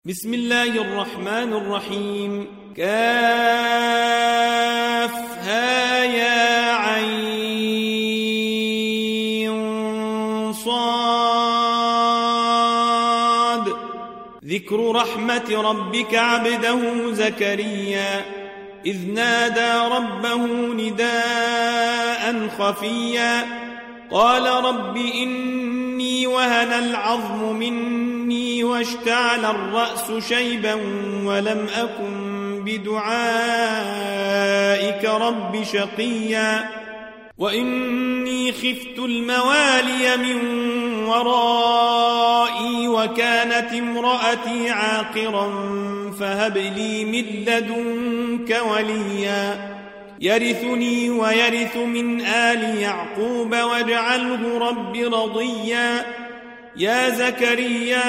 بسم الله الرحمن الرحيم. كافها يا عين صاد. ذكر رحمة ربك عبده زكريا إذ نادى ربه نداء خفيا قال رب إني وهن العظم مني واشتعل الرأس شيبا ولم أكن بدعائك رب شقيا وإني خفت الموالي من ورائي وكانت امرأتي عاقرا فهب لي من لدنك وليا يرثني ويرث من آل يعقوب واجعله رب رضيا يا زكريا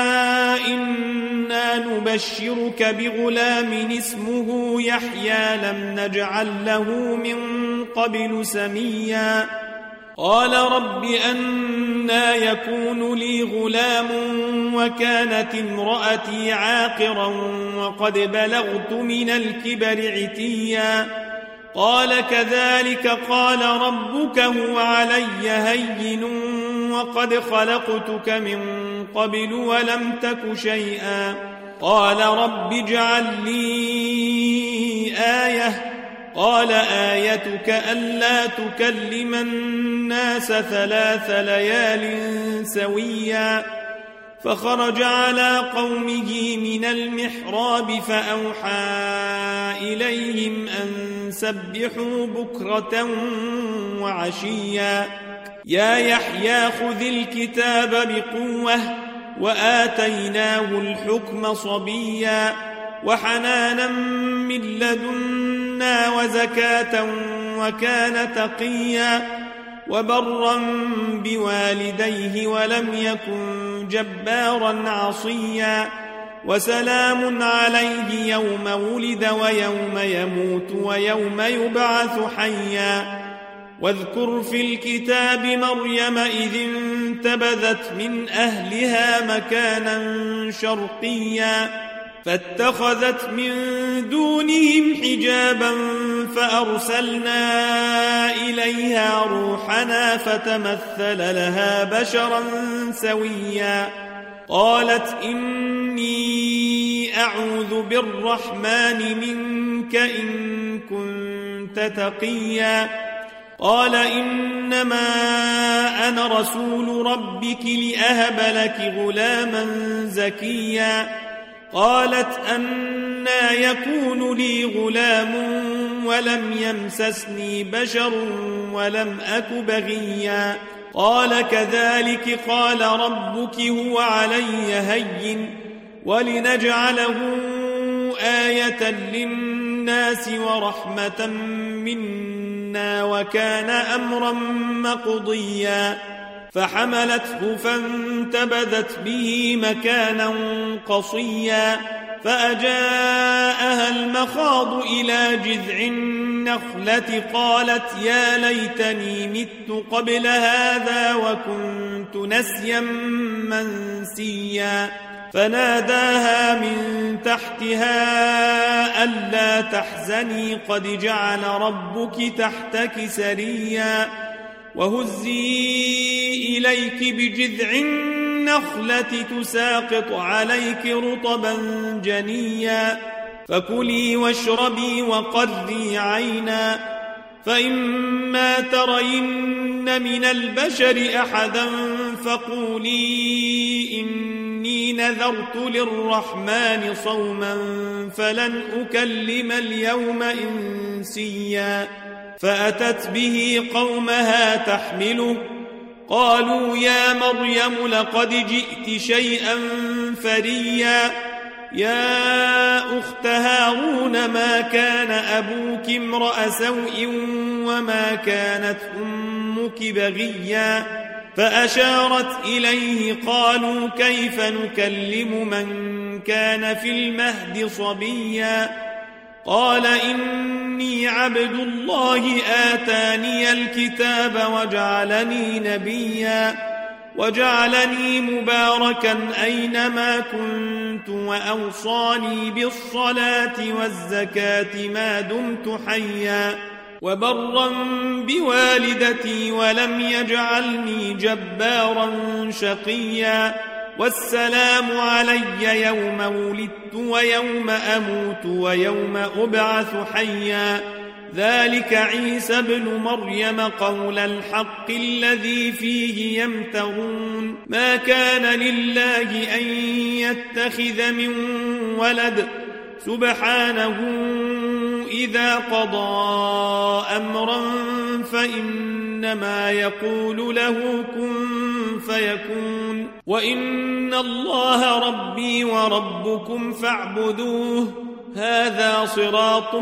إنا نبشرك بغلام اسمه يحيى لم نجعل له من قبل سميا قال رب أنى يكون لي غلام وكانت امرأتي عاقرا وقد بلغت من الكبر عتيا قال كذلك قال ربك هو علي هين وقد خلقتك من قبل ولم تك شيئا قال رب اجعل لي آية قال آيتك ألا تكلم الناس 3 ليال سويا فخرج على قومه من المحراب فأوحى إليهم أن سبحوا بكرة وعشيا يا يحيى خذ الكتاب بقوة وآتيناه الحكم صبيا وحنانا من لدنا وزكاة وكان تقيا وبرا بوالديه ولم يكن جبارا عصيا وسلام عليه يوم ولد ويوم يموت ويوم يبعث حيا واذكر في الكتاب مريم إذ انتبذت من أهلها مكانا شرقيا فاتخذت من دونهم حجابا فأرسلنا إليها روحنا فتمثل لها بشرا سويا قالت إني أعوذ بالرحمن منك إن كنت تقيا قال إنما أنا رسول ربك لأهب لك غلاما زكيا قالت أنى يكون لي غلام ولم يمسسني بشر ولم أك بغيا قال كذلك قال ربك هو علي هين ولنجعله آية للناس ورحمة منا وكان أمرا مقضيا فحملته فانتبذت به مكانا قصيا فأجاءها المخاض إلى جذع النخلة قالت يا ليتني مت قبل هذا وكنت نسيا منسيا فناداها من تحتها ألا تحزني قد جعل ربك تحتك سريا وهزي إليك بجذع النخلة تساقط عليك رطبا جنيا فكلي واشربي وقري عينا فإما ترين من البشر أحدا فقولي إني نذرت للرحمن صوما فلن أكلم اليوم إنسيا فأتت به قومها تحمله قالوا يا مريم لقد جئت شيئا فريا يا أخت هارون ما كان أبوك امرأ سوء وما كانت أمك بغيا فأشارت إليه قالوا كيف نكلم من كان في المهد صبيا قال إني عبد الله آتاني الكتاب وجعلني نبيا وجعلني مباركا أينما كنت وأوصاني بالصلاة والزكاة ما دمت حيا وبرا بوالدتي ولم يجعلني جبارا شقيا والسلام علي يوم ولدت ويوم أموت ويوم أبعث حيا ذلك عيسى ابن مريم قول الحق الذي فيه يمترون ما كان لله أن يتخذ من ولد سبحانه إذا قضى أمرا فإنما يقول له كن فيكون وإن الله ربي وربكم فاعبدوه هذا صراط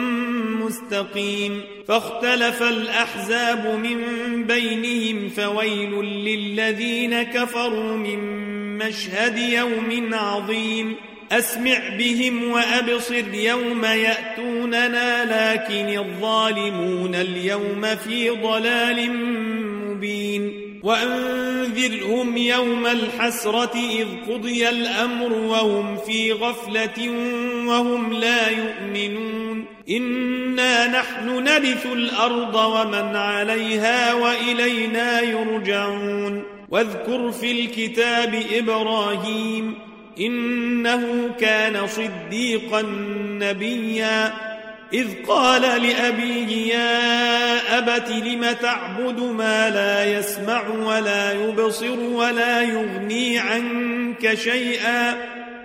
مستقيم فاختلف الأحزاب من بينهم فويل للذين كفروا من مشهد يوم عظيم أسمع بهم وأبصر يوم يأتوننا لكن الظالمون اليوم في ضلال مبين وأنذرهم يوم الحسرة إذ قضي الأمر وهم في غفلة وهم لا يؤمنون إنا نحن نرث الأرض ومن عليها وإلينا يرجعون واذكر في الكتاب إبراهيم إنه كان صديقا نبيا إذ قال لأبيه يا أبت لم تعبد ما لا يسمع ولا يبصر ولا يغني عنك شيئا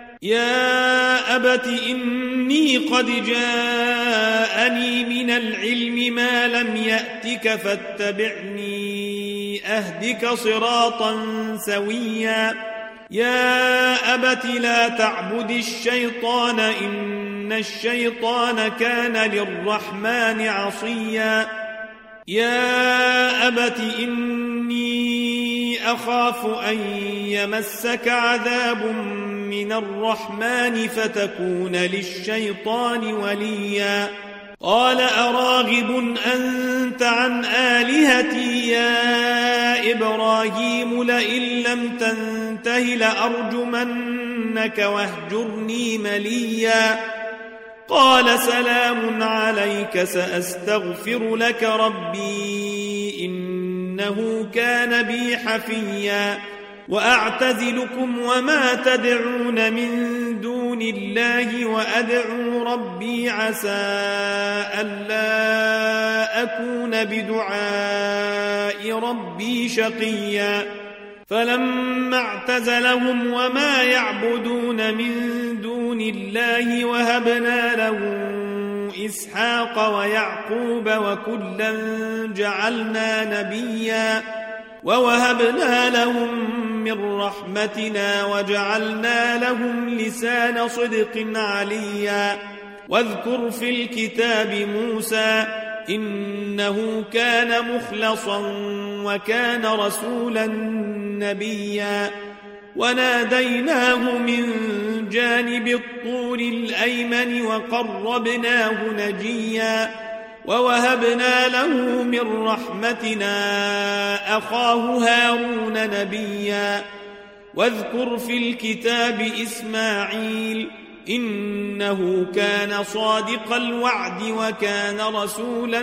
يا أبت إني قد جاءني من العلم ما لم يأتك فاتبعني أهدك صراطا سويا يا أبت لا تعبد الشيطان إن الشيطان كان للرحمن عصيا يا أبت إني أخاف أن يمسك عذاب من الرحمن فتكون للشيطان وليا قال أراغب أنت عن آلهتي يا إبراهيم لئن لم تنته لأرجمنك واهجرني مليا قال سلام عليك سأستغفر لك ربي إنه كان بي حفيا وأعتزلكم وما تدعون من دون الله وأدعو ربي عسى ألا أكون بدعاء ربي شقيا فلما اعتزلهم وما يعبدون من دون الله وهبنا له إسحاق ويعقوب وكلا جعلنا نبيا ووهبنا لهم من رحمتنا وجعلنا لهم لسان صدق عليا واذكر في الكتاب موسى إنه كان مخلصا وكان رسولا نبيا وناديناه من جانب الطور الأيمن وقربناه نجيا ووهبنا له من رحمتنا أخاه هارون نبيا واذكر في الكتاب إسماعيل إنه كان صادق الوعد وكان رسولا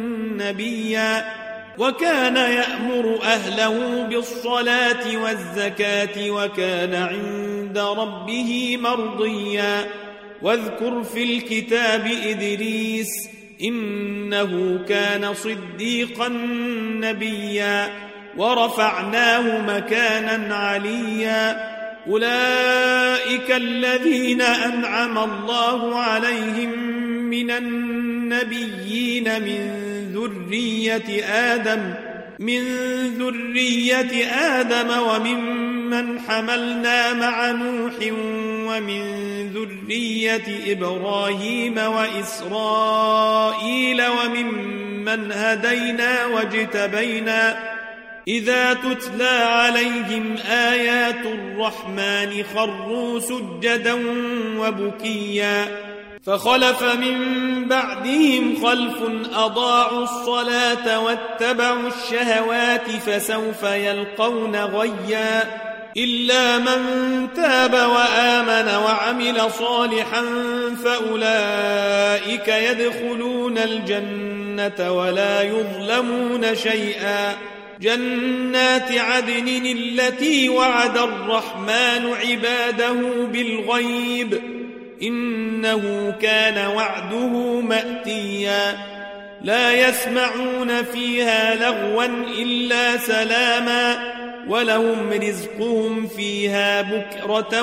نبيا وكان يأمر أهله بالصلاة والزكاة وكان عند ربه مرضيا واذكر في الكتاب إدريس إنه كان صديقا نبيا ورفعناه مكانا عليا أولئك الذين أنعم الله عليهم من النبيين من ذرية آدم وممن حملنا مع نوح ومن ذرية إبراهيم وإسرائيل وممن هدينا واجتبينا إذا تتلى عليهم آيات الرحمن خروا سجدا وبكيا فخلف من بعدهم خلف أضاعوا الصلاة واتبعوا الشهوات فسوف يلقون غيا إلا من تاب وآمن وعمل صالحا فأولئك يدخلون الجنة ولا يظلمون شيئا. جنات عدن التي وعد الرحمن عباده بالغيب إنه كان وعده مأتيا. لا يسمعون فيها لغوا إلا سلاما ولهم رزقهم فيها بكرة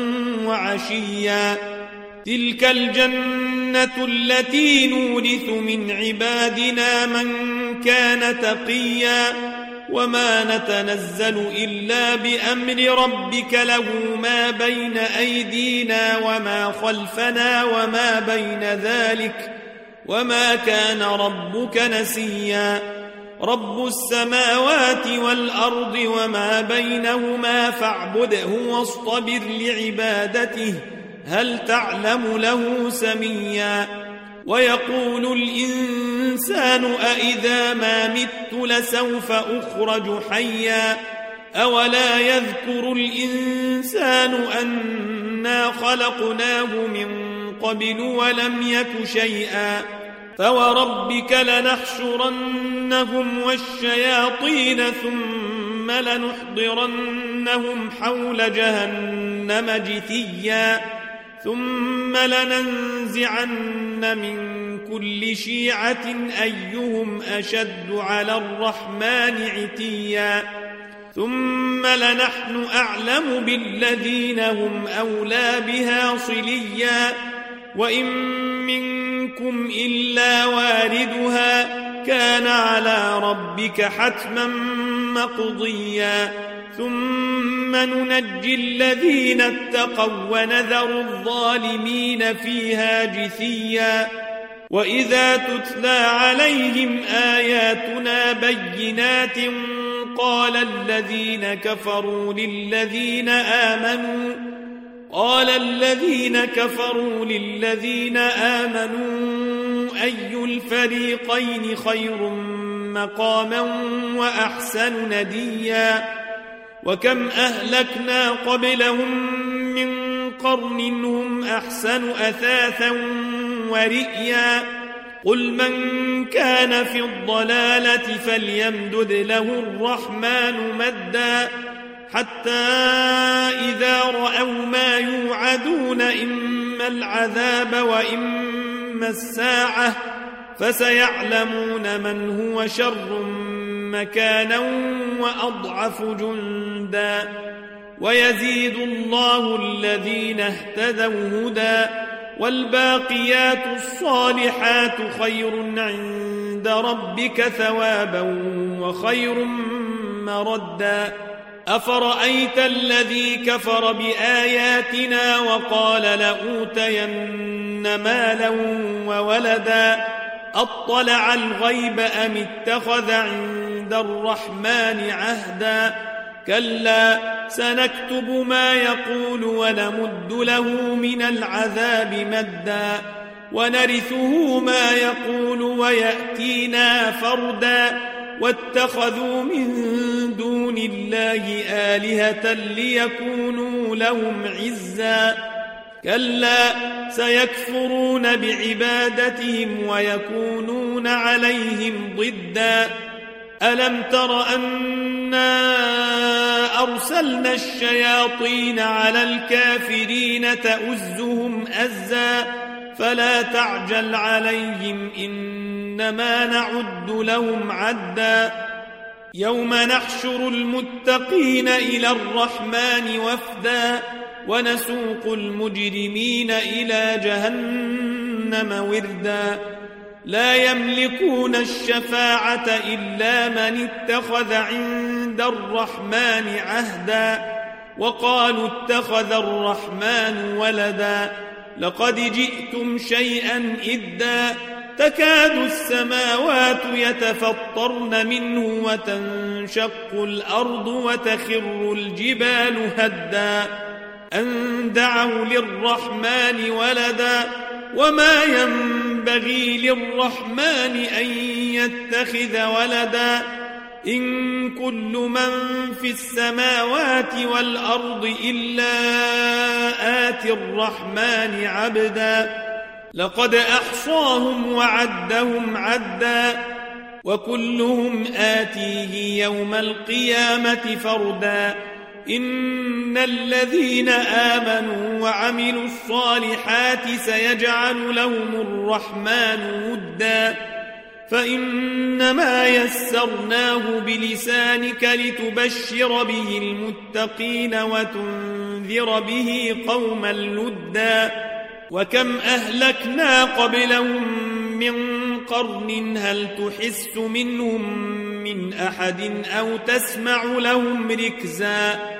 وعشيا. تلك الجنة التي نورث من عبادنا من كان تقيا. وما نتنزل إلا بأمر ربك له ما بين أيدينا وما خلفنا وما بين ذلك وما كان ربك نسيا. رب السماوات والأرض وما بينهما فاعبده واصطبر لعبادته هل تعلم له سميا. ويقول الإنسان أإذا ما مت لسوف أخرج حيا. أولا يذكر الإنسان أنا خلقناه من قبل ولم يك شيئا. فوربك لنحشرنهم والشياطين ثم لنحضرنهم حول جهنم جثيا. ثم لننزعن من كل شيعة أيهم أشد على الرحمن عتيا. ثم لنحن أعلم بالذين هم أولى بها صليا. وإن منكم إلا واردها كان على ربك حتما مقضيا. ثم ننجي الذين اتقوا ونذر الظالمين فيها جثيا. وإذا تتلى عليهم آياتنا بينات قال الذين كفروا للذين آمنوا أي الفريقين خير مقاما وأحسن نديا. وكم أهلكنا قبلهم من قرن هم أحسن أثاثا ورئيا. قل من كان في الضلالة فليمدد له الرحمن مدا حتى إذا رأوا ما يوعدون إما العذاب وإما الساعة فسيعلمون من هو شر مكانا وأضعف جندا. ويزيد الله الذين اهتدوا هدى والباقيات الصالحات خير عند ربك ثوابا وخير مردا. أفرأيت الذي كفر بآياتنا وقال لأوتين مالا وولدا أطلع الغيب أم اتخذ عند الرحمن عهدا. كلا سنكتب ما يقول ونمد له من العذاب مدا ونرثه ما يقول ويأتينا فردا. واتخذوا من دون الله آلهة ليكونوا لهم عزا. كلا سيكفرون بعبادتهم ويكونون عليهم ضدا. ألم تر أنا أرسلنا الشياطين على الكافرين تؤزهم أزا فلا تعجل عليهم إنما نعد لهم عدا. يوم نحشر المتقين إلى الرحمن وفدا ونسوق المجرمين إلى جهنم وردا. لا يملكون الشفاعة إلا من اتخذ عند الرحمن عهدا. وقالوا اتخذ الرحمن ولدا لقد جئتم شيئا إدا. تكاد السماوات يتفطرن منه وتنشق الأرض وتخر الجبال هدا أن دعوا للرحمن ولدا وما ينبغي للرحمن أن يتخذ ولدا. إن كل من في السماوات والأرض إلا آتي الرحمن عبدا لقد أحصاهم وعدهم عدا وكلهم آتيه يوم القيامة فردا إن الذين آمنوا وعملوا الصالحات سيجعل لهم الرحمن ودا فإنما يسرناه بلسانك لتبشر به المتقين وتنذر به قوما لدا وكم أهلكنا قبلهم من قرن هل تحس منهم من أحد أو تسمع لهم ركزا